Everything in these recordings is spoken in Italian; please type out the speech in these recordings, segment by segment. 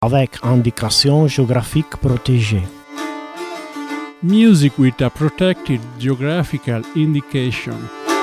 avec indication géographique protégée. Music with a protected geographical indication.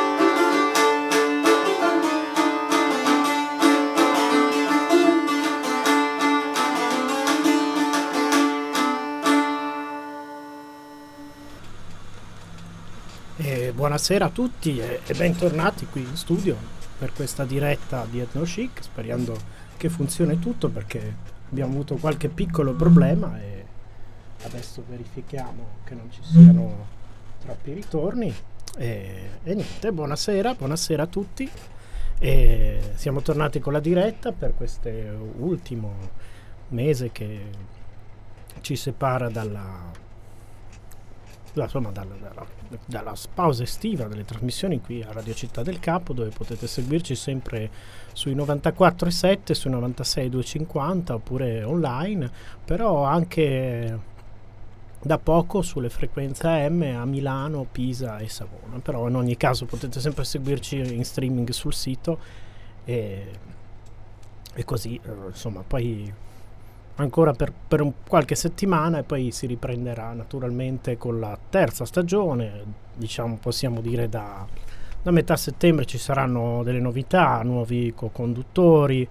Buonasera a tutti e bentornati qui in studio per questa diretta di Ethnochic, sperando che funzioni tutto perché abbiamo avuto qualche piccolo problema e adesso verifichiamo che non ci siano troppi ritorni e niente, buonasera a tutti e siamo tornati con la diretta per questo ultimo mese che ci separa dalla pausa estiva delle trasmissioni qui a Radio Città del Capo, dove potete seguirci sempre sui 94.7, sui 96.250 oppure online, però anche da poco sulle frequenze AM a Milano, Pisa e Savona. Però in ogni caso potete sempre seguirci in streaming sul sito e così insomma poi ancora per qualche settimana e poi si riprenderà naturalmente con la terza stagione. Diciamo, possiamo dire da metà settembre ci saranno delle novità, nuovi co-conduttori,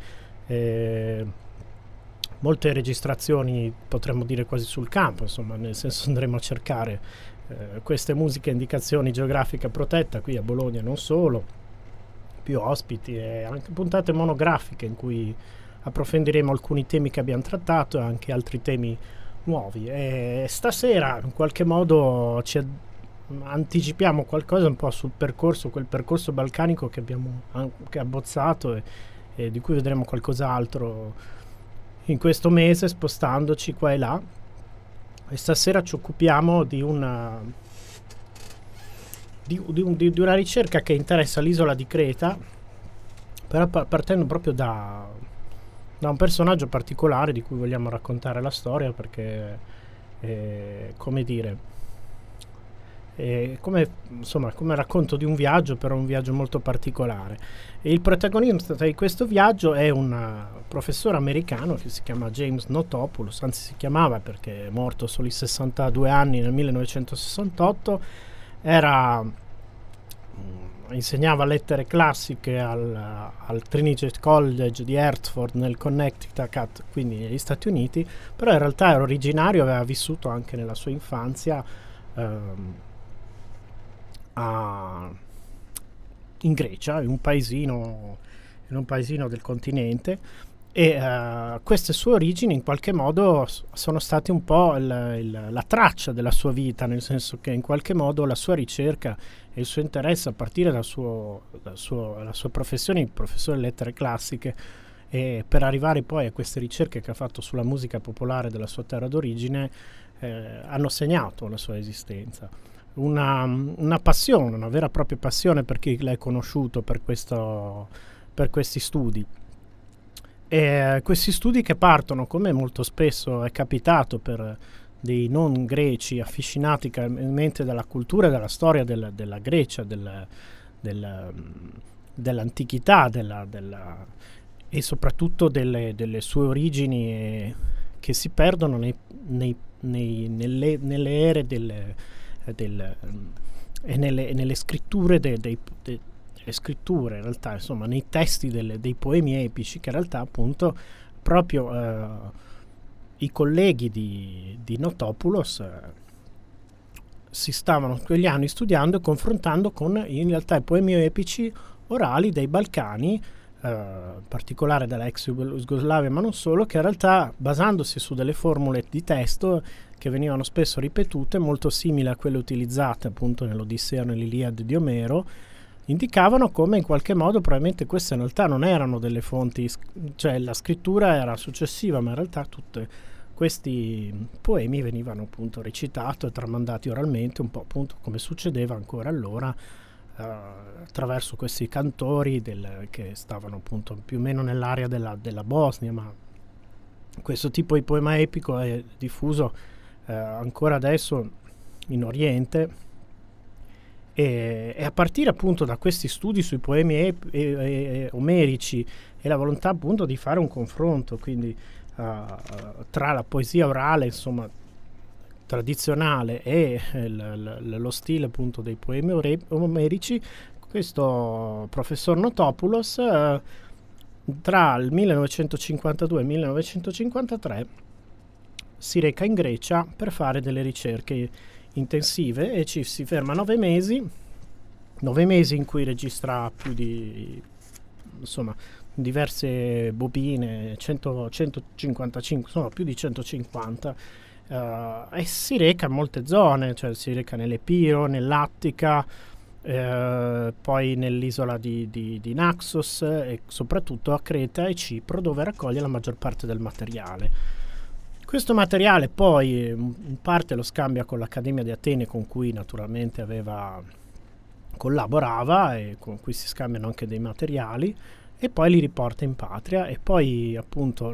molte registrazioni, potremmo dire quasi sul campo, insomma, nel senso andremo a cercare queste musiche a indicazione geografica protetta qui a Bologna, non solo, più ospiti e anche puntate monografiche in cui approfondiremo alcuni temi che abbiamo trattato e anche altri temi nuovi. E stasera in qualche modo ci anticipiamo qualcosa un po' sul percorso, quel percorso balcanico che abbiamo anche abbozzato e di cui vedremo qualcos'altro in questo mese, spostandoci qua e là. E stasera ci occupiamo di una ricerca che interessa l'isola di Creta, però partendo proprio da un personaggio particolare di cui vogliamo raccontare la storia, perché come racconto di un viaggio, però un viaggio molto particolare. E il protagonista di questo viaggio è un professore americano che si chiama James Notopoulos, anzi si chiamava perché è morto solo 62 anni nel 1968. Insegnava lettere classiche al Trinity College di Hertford nel Connecticut, quindi negli Stati Uniti, però in realtà era originario, aveva vissuto anche nella sua infanzia in Grecia, in un paesino del continente, e queste sue origini in qualche modo sono state un po' la traccia della sua vita, nel senso che in qualche modo la sua ricerca e il suo interesse a partire dalla sua professione, il professore di lettere classiche, e per arrivare poi a queste ricerche che ha fatto sulla musica popolare della sua terra d'origine, hanno segnato la sua esistenza. Una passione, una vera e propria passione per chi l'ha conosciuto per questi studi. E questi studi che partono, come molto spesso è capitato per dei non greci affascinati chiaramente dalla cultura e dalla storia della Grecia, dell'antichità e soprattutto delle sue origini che si perdono nelle ere e nelle scritture le scritture in realtà, insomma, nei testi dei poemi epici, che in realtà appunto proprio i colleghi di Notopoulos si stavano quegli anni studiando e confrontando con in realtà i poemi epici orali dei Balcani, in particolare della ex Jugoslavia, ma non solo, che in realtà, basandosi su delle formule di testo che venivano spesso ripetute, molto simili a quelle utilizzate appunto nell'Odissea, nell'Iliade di Omero, indicavano come in qualche modo probabilmente queste in realtà non erano delle fonti, cioè la scrittura era successiva, ma in realtà tutti questi poemi venivano appunto recitati e tramandati oralmente, un po' appunto come succedeva ancora allora, attraverso questi cantori che stavano appunto più o meno nell'area della Bosnia. Ma questo tipo di poema epico è diffuso ancora adesso in Oriente. E a partire appunto da questi studi sui poemi omerici e la volontà appunto di fare un confronto, quindi tra la poesia orale, insomma, tradizionale e lo stile appunto dei poemi omerici, questo professor Notopoulos tra il 1952 e il 1953 si reca in Grecia per fare delle ricerche intensive e ci si ferma 9 mesi in cui registra più di, insomma, diverse bobine, 155, insomma più di 150, e si reca in molte zone, cioè si reca nell'Epiro, nell'Attica, poi nell'isola di Naxos e soprattutto a Creta e Cipro, dove raccoglie la maggior parte del materiale. Questo materiale poi in parte lo scambia con l'Accademia di Atene, con cui naturalmente collaborava e con cui si scambiano anche dei materiali, e poi li riporta in patria e poi appunto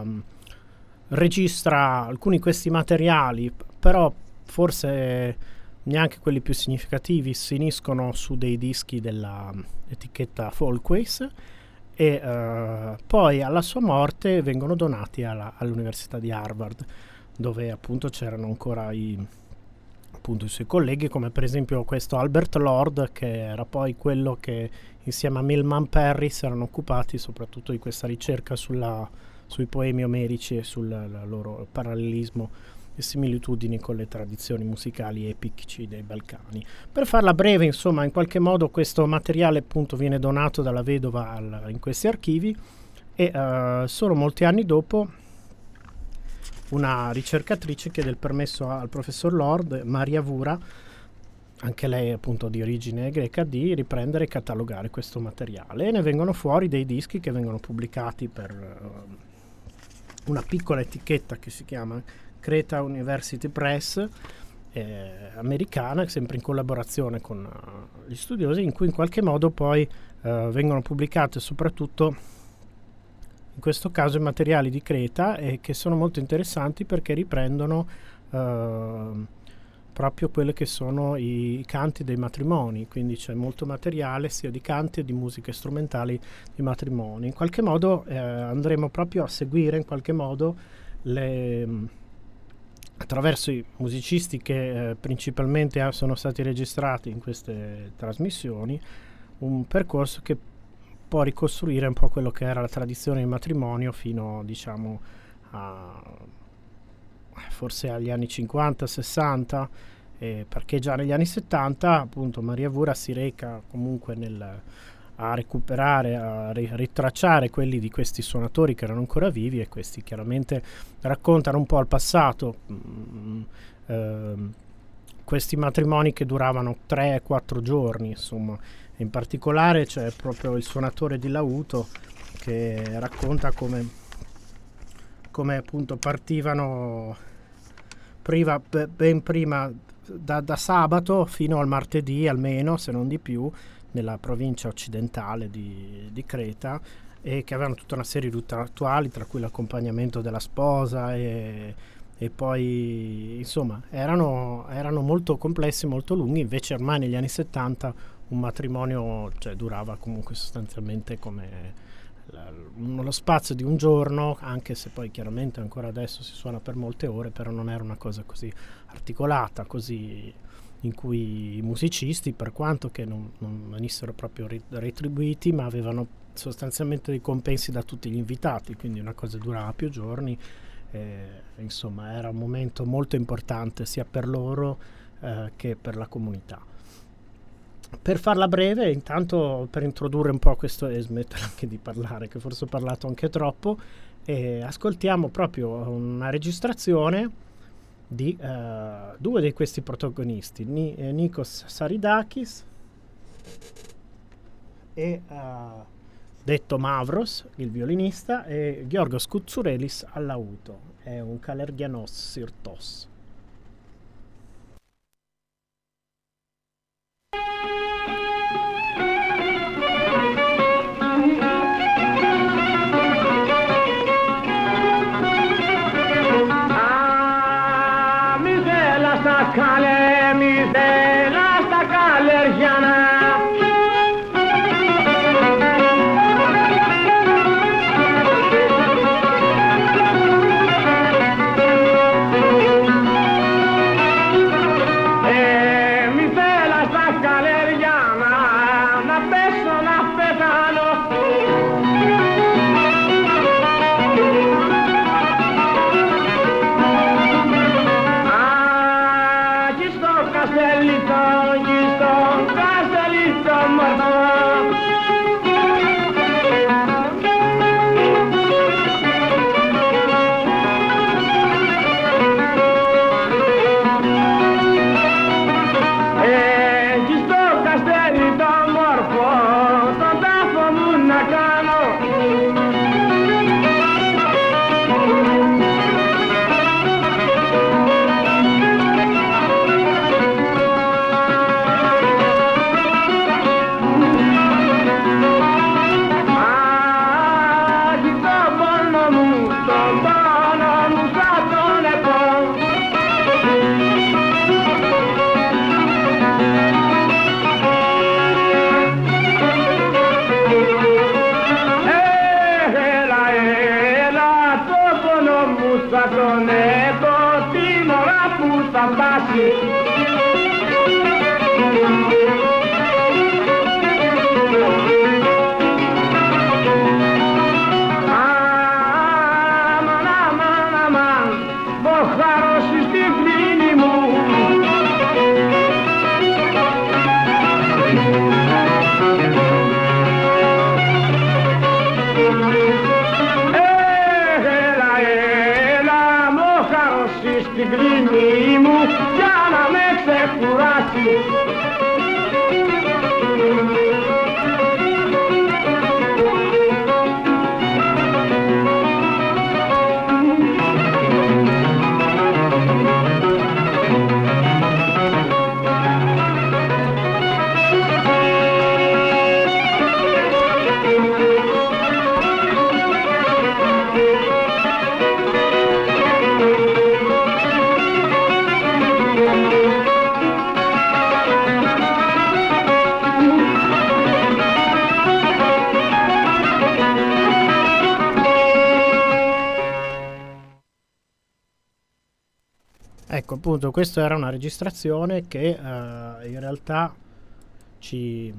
registra alcuni di questi materiali, però forse neanche quelli più significativi si iniscono su dei dischi della etichetta Folkways, e poi alla sua morte vengono donati all'Università di Harvard, dove appunto c'erano ancora i suoi colleghi, come per esempio questo Albert Lord, che era poi quello che insieme a Milman Parry si erano occupati soprattutto di questa ricerca sui poemi omerici e sul loro parallelismo e similitudini con le tradizioni musicali epici dei Balcani. Per farla breve, insomma, in qualche modo questo materiale appunto viene donato dalla vedova in questi archivi, e solo molti anni dopo una ricercatrice chiede il permesso al professor Lord, Maria Vura, anche lei appunto di origine greca, di riprendere e catalogare questo materiale, e ne vengono fuori dei dischi che vengono pubblicati per una piccola etichetta che si chiama Creta University Press, americana, sempre in collaborazione con gli studiosi, in cui in qualche modo poi vengono pubblicate soprattutto in questo caso i materiali di Creta, e che sono molto interessanti perché riprendono proprio quelli che sono i canti dei matrimoni, quindi c'è molto materiale sia di canti e di musiche strumentali di matrimoni. In qualche modo andremo proprio a seguire in qualche modo attraverso i musicisti che principalmente sono stati registrati in queste trasmissioni, un percorso che può ricostruire un po' quello che era la tradizione del matrimonio fino, diciamo, forse agli anni 50-60, perché già negli anni 70 appunto Maria Vura si reca comunque a recuperare, a ritracciare quelli di questi suonatori che erano ancora vivi, e questi chiaramente raccontano un po' il passato, questi matrimoni che duravano 3-4 giorni, insomma. In particolare c'è proprio il suonatore di lauto che racconta come appunto partivano ben prima da sabato fino al martedì almeno, se non di più, nella provincia occidentale di Creta, e che avevano tutta una serie di rituali, tra cui l'accompagnamento della sposa e poi insomma erano molto complessi, molto lunghi. Invece ormai negli anni 70 un matrimonio, cioè, durava comunque sostanzialmente come lo spazio di un giorno, anche se poi chiaramente ancora adesso si suona per molte ore, però non era una cosa così articolata, così in cui i musicisti, per quanto che non venissero proprio retribuiti, ma avevano sostanzialmente dei compensi da tutti gli invitati, quindi una cosa durava più giorni. Insomma, era un momento molto importante sia per loro che per la comunità. Per farla breve, intanto, per introdurre un po' questo e smettere anche di parlare, che forse ho parlato anche troppo, ascoltiamo proprio una registrazione di due di questi protagonisti, Nikos Saridakis e detto Mavros, il violinista, e Giorgos Koutsourellis al lauto. È un Kalergianos Sirtos. Thank you. άκουσα τον έτο την ώρα που θα φτάσει. Στην κλίνη μου για να με ξεκουράσει. Ecco, appunto, questa era una registrazione che in realtà ci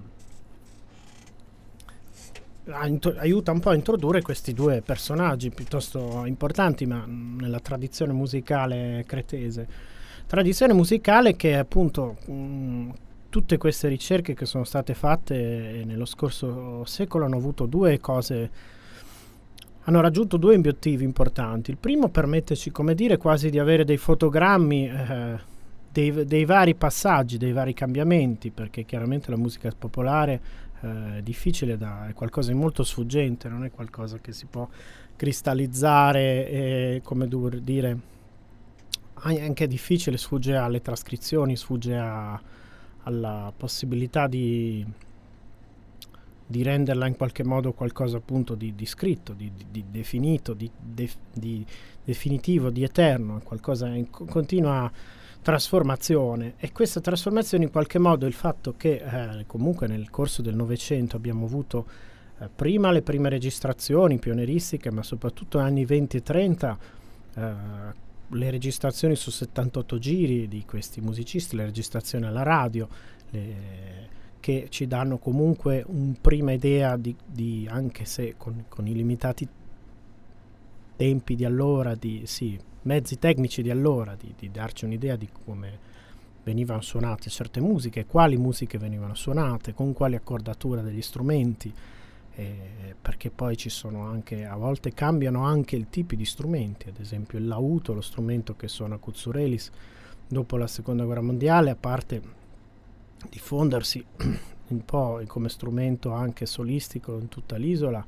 aiuta un po' a introdurre questi due personaggi piuttosto importanti, ma nella tradizione musicale cretese. Tradizione musicale che appunto tutte queste ricerche che sono state fatte nello scorso secolo hanno avuto due cose. Hanno raggiunto due obiettivi importanti. Il primo, permetterci, come dire, quasi di avere dei fotogrammi dei vari passaggi, dei vari cambiamenti, perché chiaramente la musica popolare è difficile, è qualcosa di molto sfuggente, non è qualcosa che si può cristallizzare e, come dire, anche è difficile, sfugge alle trascrizioni, sfugge alla possibilità di renderla in qualche modo qualcosa appunto di scritto, di definito, di definitivo, di eterno, qualcosa in continua trasformazione. E questa trasformazione, in qualche modo, il fatto che comunque nel corso del Novecento abbiamo avuto prima le prime registrazioni pionieristiche, ma soprattutto negli anni 20 e 30 le registrazioni su 78 giri di questi musicisti, le registrazioni alla radio, che ci danno comunque un prima idea di anche se con i limitati tempi di allora, mezzi tecnici di allora, di darci un'idea di come venivano suonate certe musiche, quali musiche venivano suonate, con quali accordatura degli strumenti, perché poi ci sono anche, a volte cambiano anche i tipi di strumenti, ad esempio il lauto, lo strumento che suona Koutsoureliis dopo la seconda guerra mondiale, a parte diffondersi un po' come strumento anche solistico in tutta l'isola,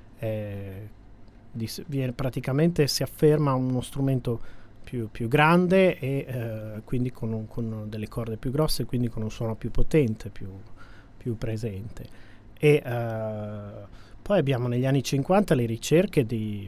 praticamente si afferma uno strumento più grande e quindi con delle corde più grosse, quindi con un suono più potente, più presente. E poi abbiamo negli anni 50 le ricerche di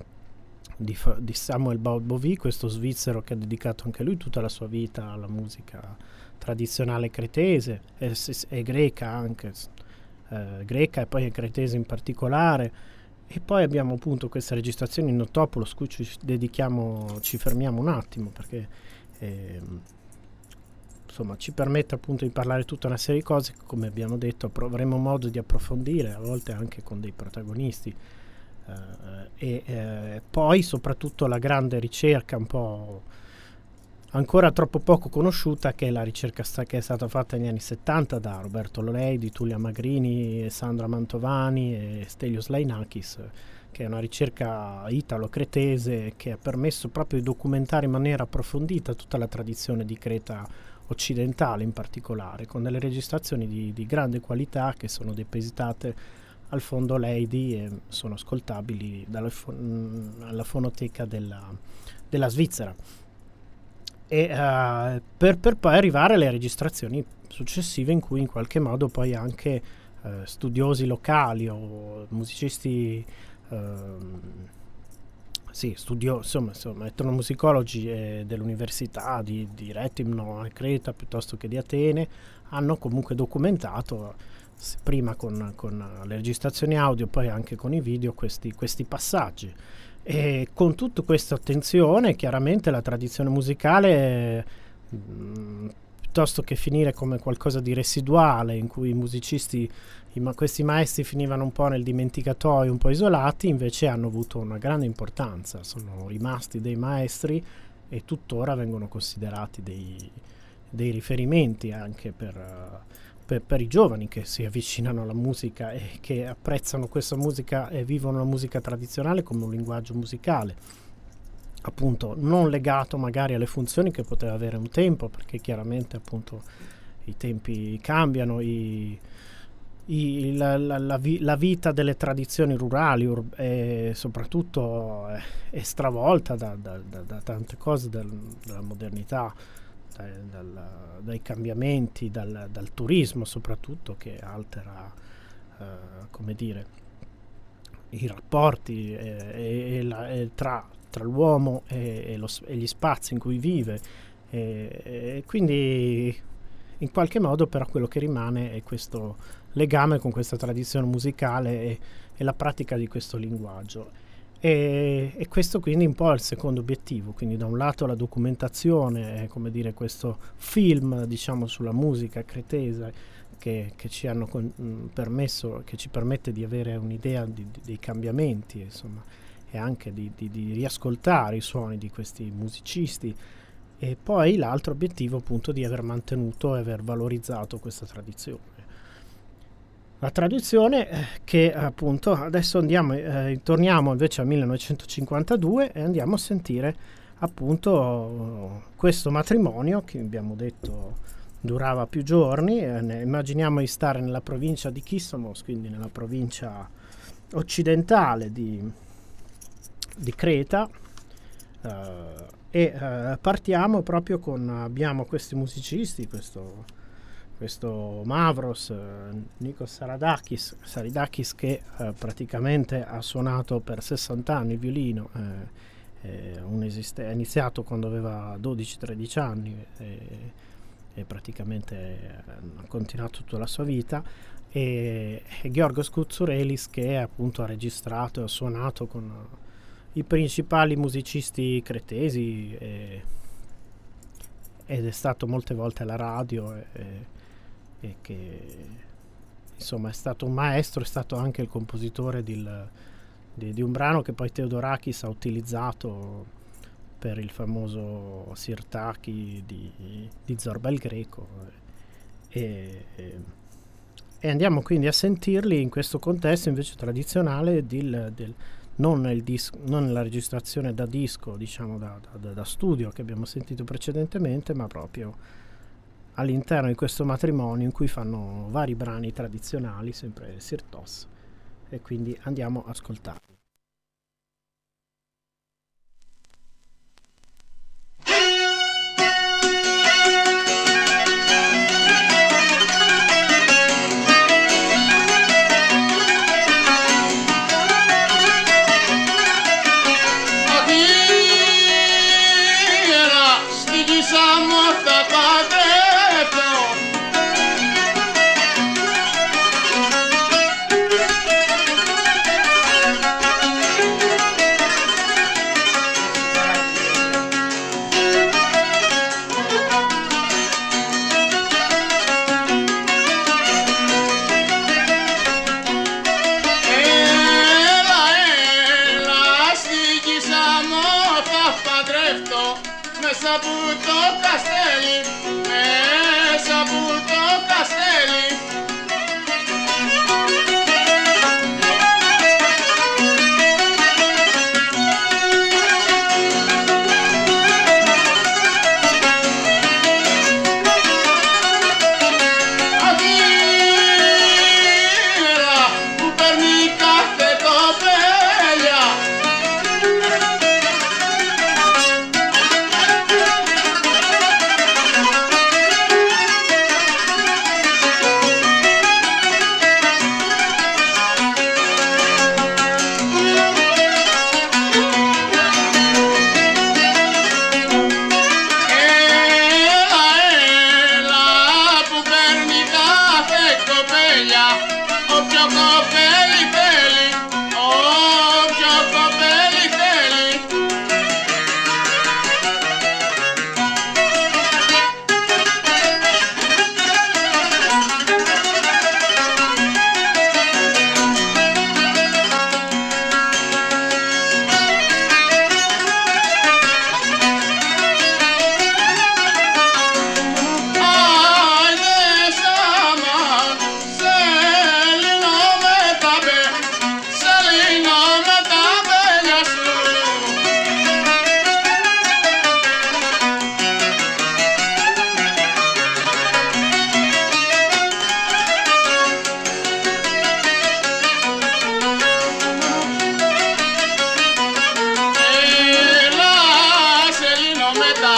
Samuel Bovy, questo svizzero che ha dedicato anche lui tutta la sua vita alla musica tradizionale cretese e greca anche, greca e poi cretese in particolare. E poi abbiamo appunto queste registrazioni in Notopoulos, cui ci fermiamo un attimo, perché insomma ci permette appunto di parlare tutta una serie di cose che, come abbiamo detto, avremo modo di approfondire, a volte anche con dei protagonisti. Poi soprattutto la grande ricerca un po' ancora troppo poco conosciuta, che è la ricerca che è stata fatta negli anni 70 da Roberto Loreidi, Tullia Magrini, Sandra Mantovani e Stelios Lainakis, che è una ricerca italo-cretese che ha permesso proprio di documentare in maniera approfondita tutta la tradizione di Creta occidentale, in particolare, con delle registrazioni di grande qualità che sono depositate al fondo Leidi e sono ascoltabili alla fonoteca della Svizzera. E per poi arrivare alle registrazioni successive, in cui in qualche modo poi anche studiosi locali o musicisti insomma etnomusicologi dell'università di Retimno e Creta piuttosto che di Atene hanno comunque documentato, prima con le registrazioni audio, poi anche con i video, questi passaggi. E con tutta questa attenzione, chiaramente la tradizione musicale, piuttosto che finire come qualcosa di residuale, in cui i musicisti, questi maestri finivano un po' nel dimenticatoio, un po' isolati, invece hanno avuto una grande importanza, sono rimasti dei maestri e tuttora vengono considerati dei riferimenti anche per i giovani che si avvicinano alla musica e che apprezzano questa musica e vivono la musica tradizionale come un linguaggio musicale, appunto non legato magari alle funzioni che poteva avere un tempo, perché chiaramente appunto i tempi cambiano, la vita delle tradizioni rurali e soprattutto è stravolta da tante cose della modernità, dai cambiamenti, dal turismo soprattutto, che altera come dire i rapporti tra l'uomo e gli spazi in cui vive, e quindi in qualche modo però quello che rimane è questo legame con questa tradizione musicale e la pratica di questo linguaggio. E questo quindi un po' è il secondo obiettivo, quindi da un lato la documentazione, come dire, questo film diciamo sulla musica cretese che ci hanno permesso, che ci permette di avere un'idea dei cambiamenti, insomma, e anche di riascoltare i suoni di questi musicisti, e poi l'altro obiettivo appunto di aver mantenuto e aver valorizzato questa tradizione. La tradizione che appunto adesso torniamo invece al 1952 e andiamo a sentire appunto questo matrimonio che abbiamo detto durava più giorni. Immaginiamo di stare nella provincia di Kissamos, quindi nella provincia occidentale di Creta, e partiamo proprio abbiamo questi musicisti, questo Mavros, Nikos Saridakis che praticamente ha suonato per 60 anni il violino, ha iniziato quando aveva 12-13 anni e praticamente ha continuato tutta la sua vita, e Giorgos Koutsourellis che appunto ha registrato e ha suonato con i principali musicisti cretesi ed è stato molte volte alla radio e che insomma è stato un maestro, è stato anche il compositore di un brano che poi Theodorakis ha utilizzato per il famoso Sirtaki di Zorba il Greco, e andiamo quindi a sentirli in questo contesto invece tradizionale non la registrazione da disco, diciamo da studio che abbiamo sentito precedentemente, ma proprio all'interno di questo matrimonio in cui fanno vari brani tradizionali, sempre Sirtos, e quindi andiamo ad ascoltarli.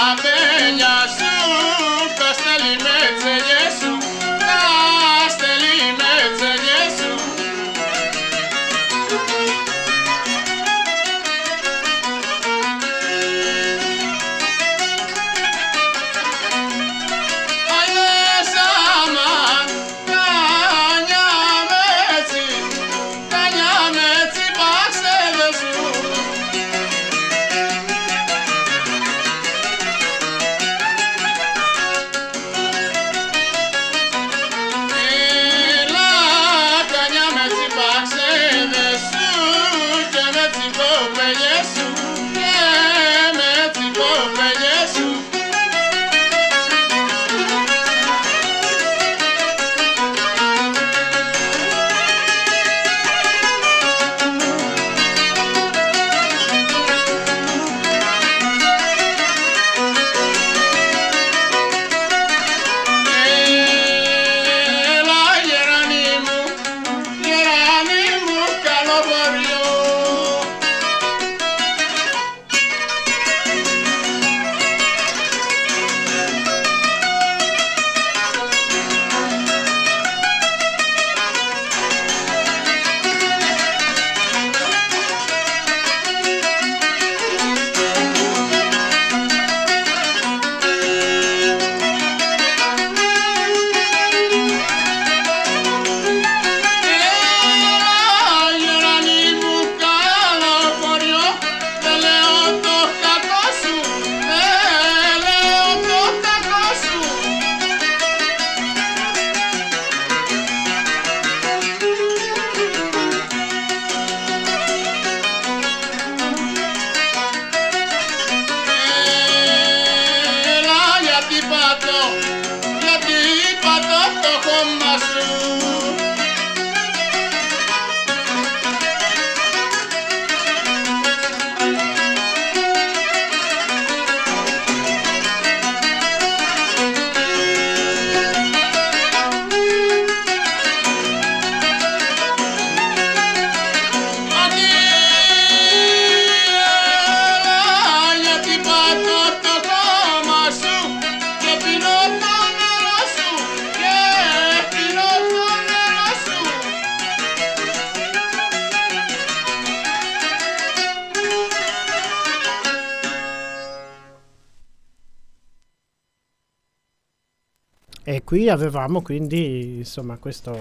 E qui avevamo quindi insomma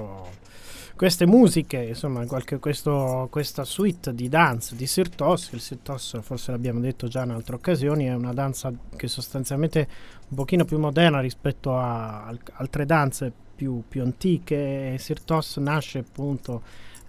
queste musiche, insomma questa suite di danze di Sir Toss. Il Sir Toss, forse l'abbiamo detto già in altre occasioni, è una danza che sostanzialmente un pochino più moderna rispetto a altre danze più antiche. Sir Toss nasce appunto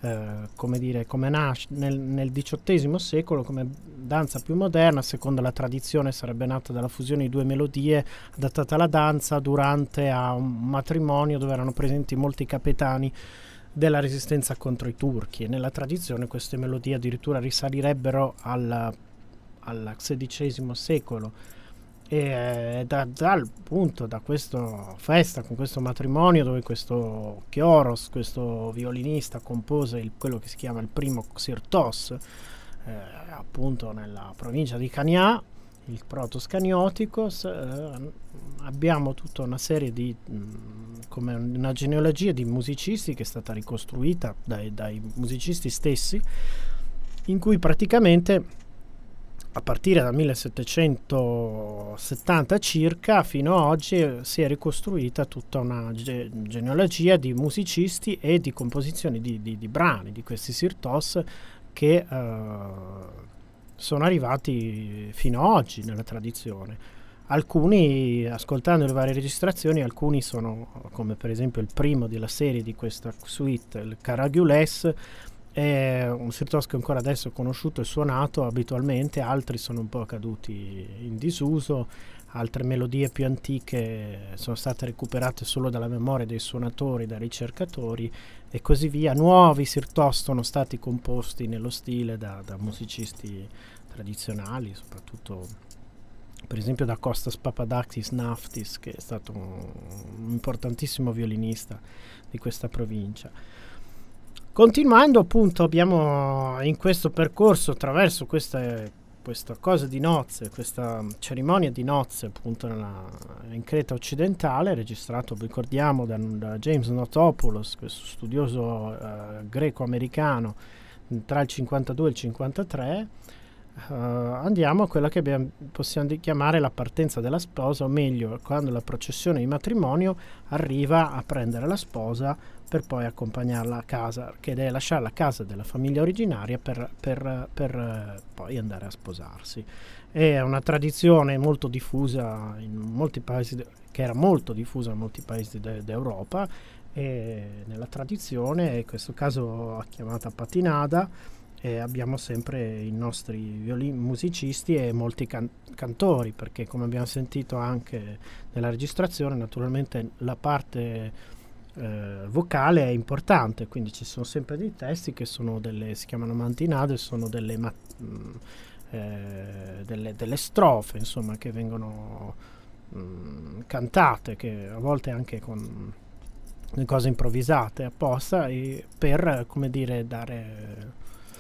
come nasce nel XVIII secolo come danza più moderna. Secondo la tradizione sarebbe nata dalla fusione di due melodie adattata alla danza durante a un matrimonio dove erano presenti molti capitani della resistenza contro i turchi, e nella tradizione queste melodie addirittura risalirebbero al XVI secolo. E da questa festa, con questo matrimonio, dove questo Kioros, questo violinista, compose quello che si chiama il primo Sir Toss, appunto nella provincia di Cagna, il proto-scaniotico, abbiamo tutta una serie di come una genealogia di musicisti che è stata ricostruita dai musicisti stessi, in cui praticamente a partire dal 1770 circa fino ad oggi si è ricostruita tutta una genealogia di musicisti e di composizioni di brani di questi Sir Toss che sono arrivati fino ad oggi nella tradizione. Alcuni, ascoltando le varie registrazioni, alcuni sono, come per esempio il primo della serie di questa suite, il Caragiales, è un Sir Toss che ancora adesso è conosciuto e suonato abitualmente. Altri sono un po' caduti in disuso, altre melodie più antiche sono state recuperate solo dalla memoria dei suonatori, dai ricercatori e così via. Nuovi Sir Toss sono stati composti nello stile da musicisti tradizionali, soprattutto per esempio da Kostas Papadakis Naftis, che è stato un importantissimo violinista di questa provincia. Continuando appunto, abbiamo in questo percorso attraverso queste questa cosa di nozze, questa cerimonia di nozze appunto in Creta occidentale, registrato, ricordiamo, da James Notopoulos, questo studioso greco-americano, tra il 52 e il 53. Andiamo a quella che possiamo chiamare la partenza della sposa, o meglio, quando la processione di matrimonio arriva a prendere la sposa per poi accompagnarla a casa, che deve lasciare la casa della famiglia originaria per poi andare a sposarsi. È una tradizione molto diffusa in molti paesi, che era molto diffusa in molti paesi d'Europa, e nella tradizione, in questo caso chiamata patinada. E abbiamo sempre i nostri musicisti e molti cantori, perché come abbiamo sentito anche nella registrazione, naturalmente la parte vocale è importante, quindi ci sono sempre dei testi che sono si chiamano mantinade, sono delle strofe, insomma, che vengono cantate, che a volte anche con cose improvvisate apposta, per, come dire, dare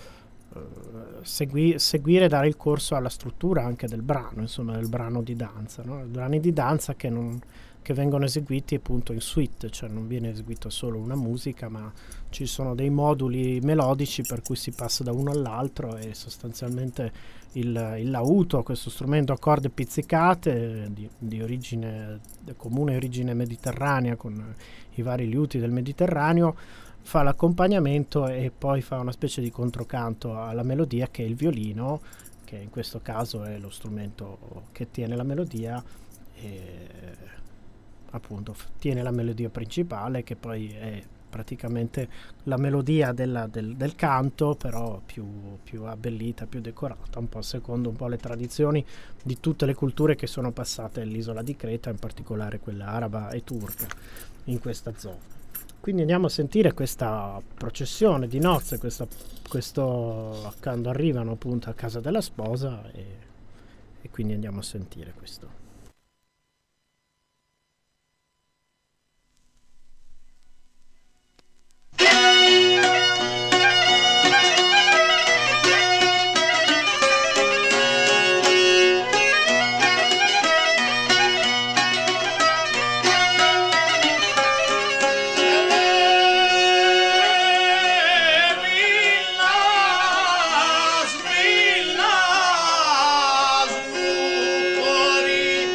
seguire, dare il corso alla struttura anche del brano, insomma, del brano di danza, no? Brani di danza che vengono eseguiti appunto in suite, cioè non viene eseguita solo una musica, ma ci sono dei moduli melodici per cui si passa da uno all'altro, e sostanzialmente il lauto, questo strumento a corde pizzicate di origine comune, origine mediterranea, con i vari liuti del Mediterraneo, fa l'accompagnamento e poi fa una specie di controcanto alla melodia, che è il violino, che in questo caso è lo strumento che tiene la melodia, e appunto tiene la melodia principale, che poi è praticamente la melodia del canto, però più abbellita, più decorata, un po' secondo un po' le tradizioni di tutte le culture che sono passate all'isola di Creta, in particolare quella araba e turca in questa zona. Quindi andiamo a sentire questa processione di nozze, questo quando arrivano appunto a casa della sposa, e quindi andiamo a sentire questo. Villas, villas,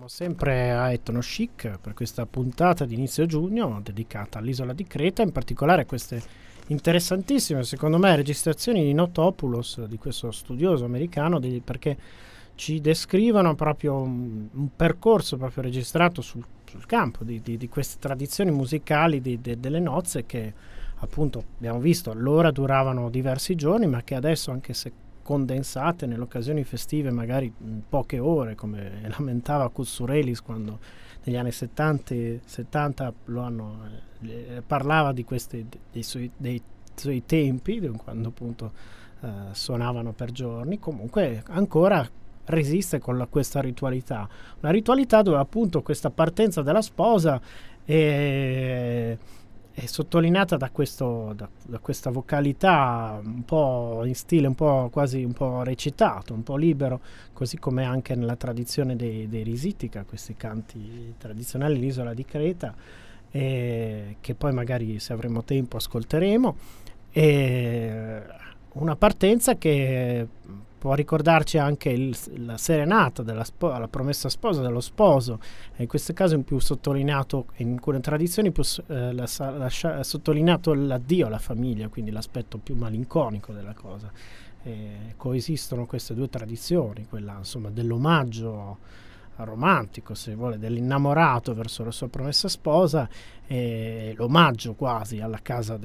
Siamo sempre a Etno Chic per questa puntata di inizio giugno dedicata all'isola di Creta, in particolare queste interessantissime, secondo me, registrazioni di Notopoulos, di questo studioso americano, perché ci descrivono proprio un percorso proprio registrato sul campo di queste tradizioni musicali delle nozze che appunto abbiamo visto allora duravano diversi giorni, ma che adesso, anche se condensate nelle occasioni festive magari in poche ore, come lamentava Koutsourelis quando negli anni 70 parlava di dei suoi tempi, quando appunto suonavano per giorni. Comunque ancora resiste con questa ritualità, una ritualità dove appunto questa partenza della sposa è sottolineata da questa vocalità un po' in stile un po' quasi un po' recitato, un po' libero, così come anche nella tradizione dei Risitica, questi canti tradizionali dell'isola di Creta, che poi magari, se avremo tempo, ascolteremo. Una partenza che può ricordarci anche la serenata la promessa sposa dello sposo, in questo caso in più sottolineato, in alcune tradizioni più sottolineato l'addio alla famiglia, quindi l'aspetto più malinconico della cosa. Coesistono queste due tradizioni, quella insomma dell'omaggio romantico, se vuole, dell'innamorato verso la sua promessa sposa, e l'omaggio quasi alla casa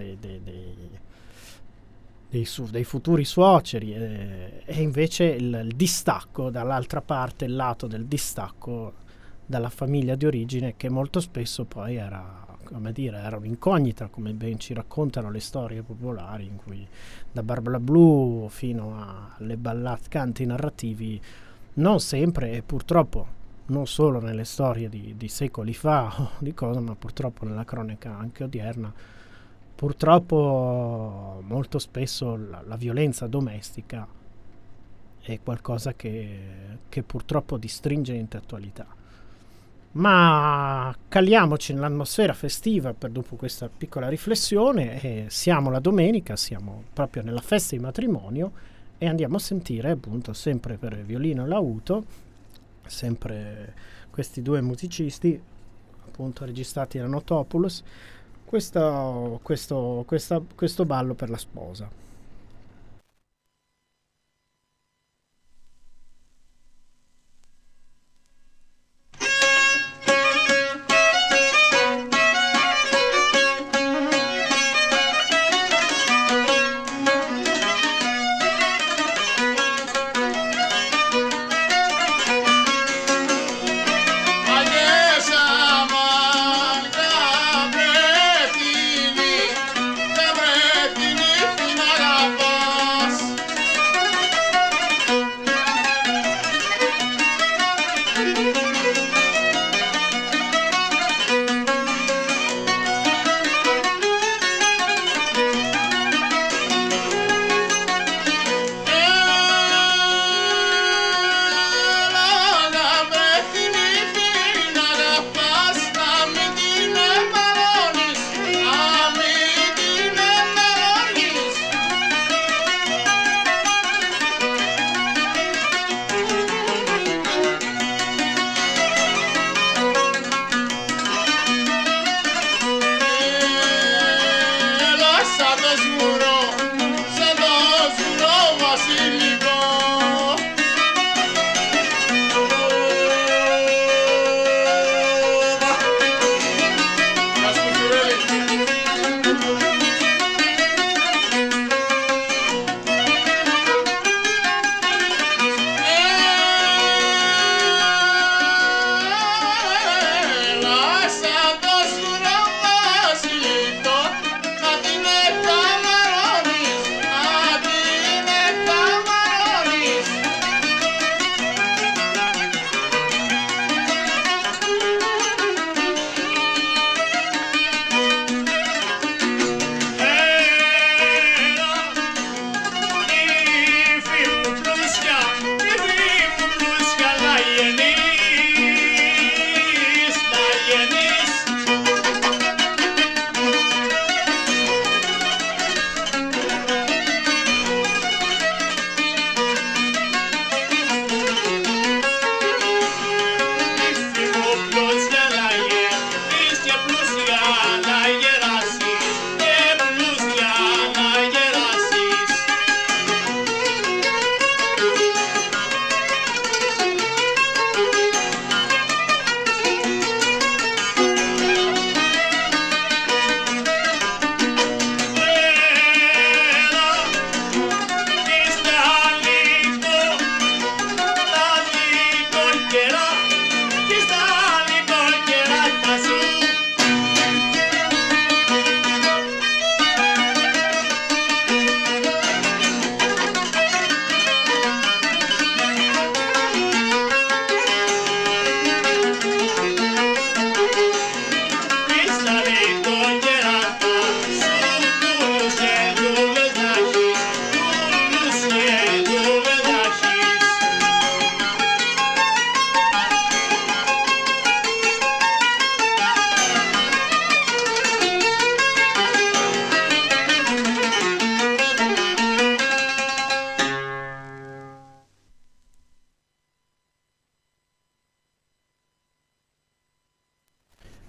dei futuri suoceri, e invece il distacco dall'altra parte, il lato del distacco dalla famiglia di origine, che molto spesso poi era un'incognita, come ben ci raccontano le storie popolari, in cui da Barbara Blu fino alle ballate, canti narrativi, non sempre, e purtroppo non solo nelle storie di secoli fa o di cosa, ma purtroppo nella cronaca anche odierna, purtroppo molto spesso la violenza domestica è qualcosa che purtroppo di stringente attualità. Ma caliamoci nell'atmosfera festiva dopo questa piccola riflessione, siamo la domenica, siamo proprio nella festa di matrimonio, e andiamo a sentire appunto, sempre per violino e lauto, sempre questi due musicisti appunto registrati da Notopoulos, questo ballo per la sposa. Fino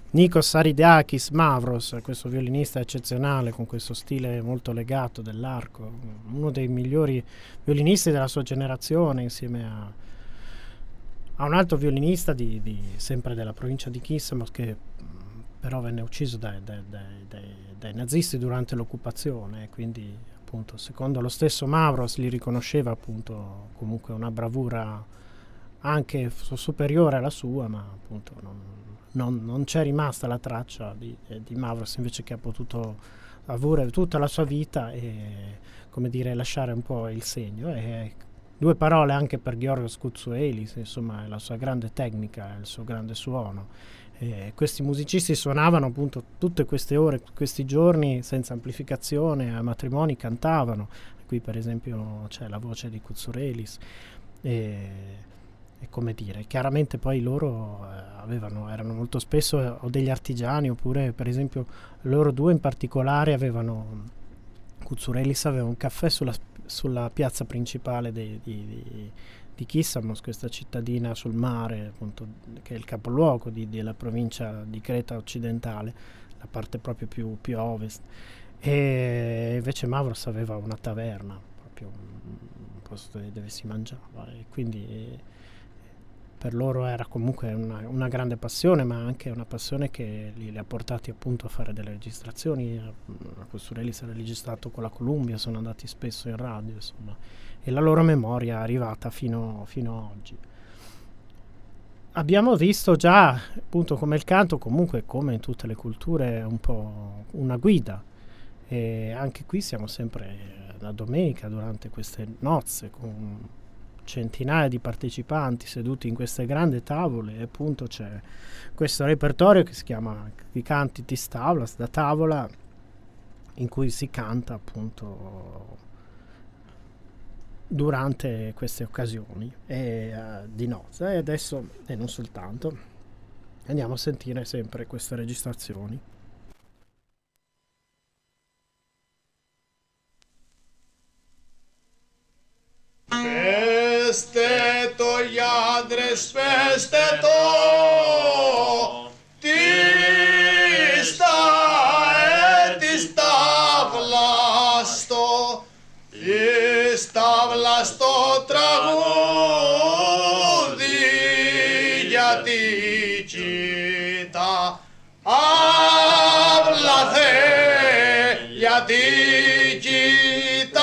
Nikos Aridakis Mavros, questo violinista eccezionale con questo stile molto legato dell'arco, uno dei migliori violinisti della sua generazione, insieme a un altro violinista sempre della provincia di Kissamos, che però venne ucciso dai nazisti durante l'occupazione, quindi appunto secondo lo stesso Mavros li riconosceva appunto comunque una bravura anche superiore alla sua, ma appunto non c'è rimasta la traccia di Mavros, invece, che ha potuto avere tutta la sua vita e, come dire, lasciare un po' il segno. E due parole anche per Giorgos Koutsourellis, insomma, la sua grande tecnica, il suo grande suono. Questi musicisti suonavano appunto tutte queste ore, questi giorni, senza amplificazione, a matrimoni cantavano. Qui per esempio c'è la voce di Koutsourellis. E come dire, chiaramente poi loro erano molto spesso o degli artigiani, oppure per esempio loro due in particolare Koutsourellis aveva un caffè sulla piazza principale di Kissamos, questa cittadina sul mare, appunto, che è il capoluogo della provincia di Creta occidentale, la parte proprio più a ovest. E invece Mavros aveva una taverna, proprio un posto dove si mangiava, e quindi per loro era comunque una grande passione, ma anche una passione che li ha portati appunto a fare delle registrazioni. Koutsourellis era registrato con la Columbia, sono andati spesso in radio, insomma, e la loro memoria è arrivata fino a oggi. Abbiamo visto già appunto come il canto, comunque come in tutte le culture, è un po' una guida, e anche qui siamo sempre la domenica durante queste nozze con centinaia di partecipanti seduti in queste grandi tavole, e appunto c'è questo repertorio che si chiama I canti tis tavlas, da tavola, in cui si canta appunto durante queste occasioni di nozze. E adesso, e non soltanto, andiamo a sentire sempre queste registrazioni. Πέστε το οι άντρες, πέστε το της ταύλας το τραγούδι, γιατί κοίτα αύλαθε, γιατί κοίτα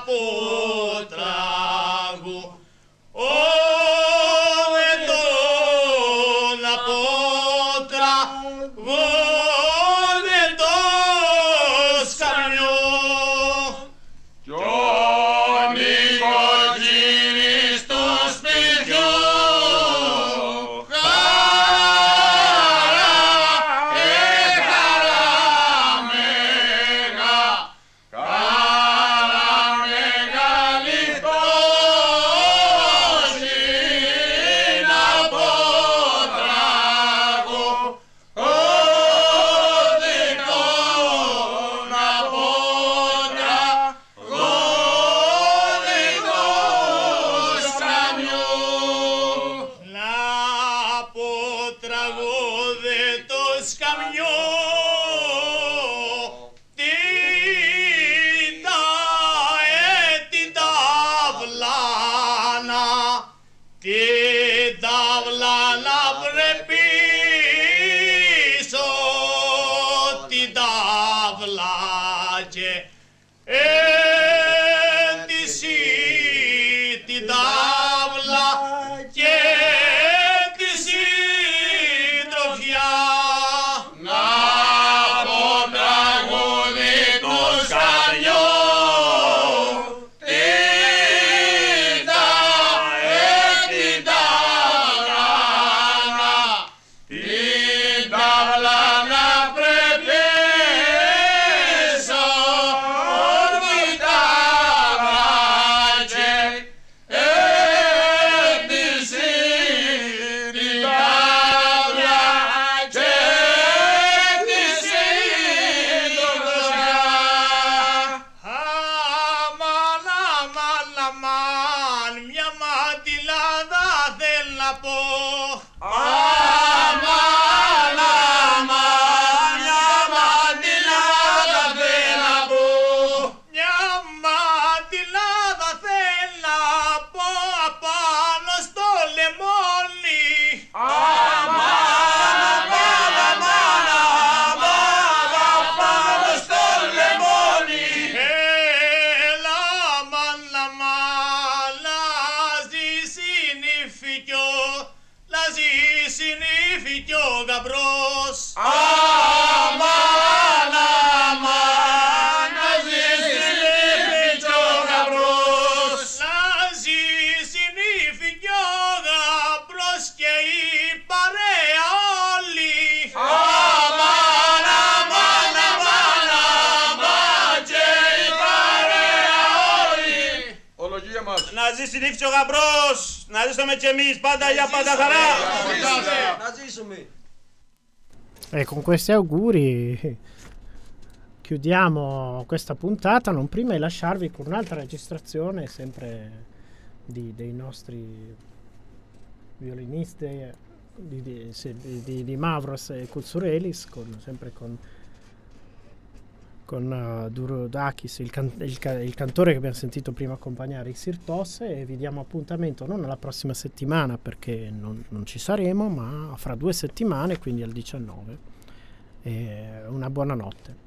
potragu, o to na potragu, ne to skamnjo. Johnny Godini sto spirjo, Να ζήσει νύχτης ο γαμπρός, να ζήσουμε κι εμείς, πάντα για πάντα χαρά. Να ζήσουμε. E con questi auguri chiudiamo questa puntata, non prima di lasciarvi con un'altra registrazione sempre dei nostri violinisti di Mavros e Koutsourellis, sempre con Douroudakis, il cantore che abbiamo sentito prima accompagnare Iksir Tosse, e vi diamo appuntamento non alla prossima settimana perché non ci saremo, ma fra 2 settimane, quindi al 19. Una buona notte.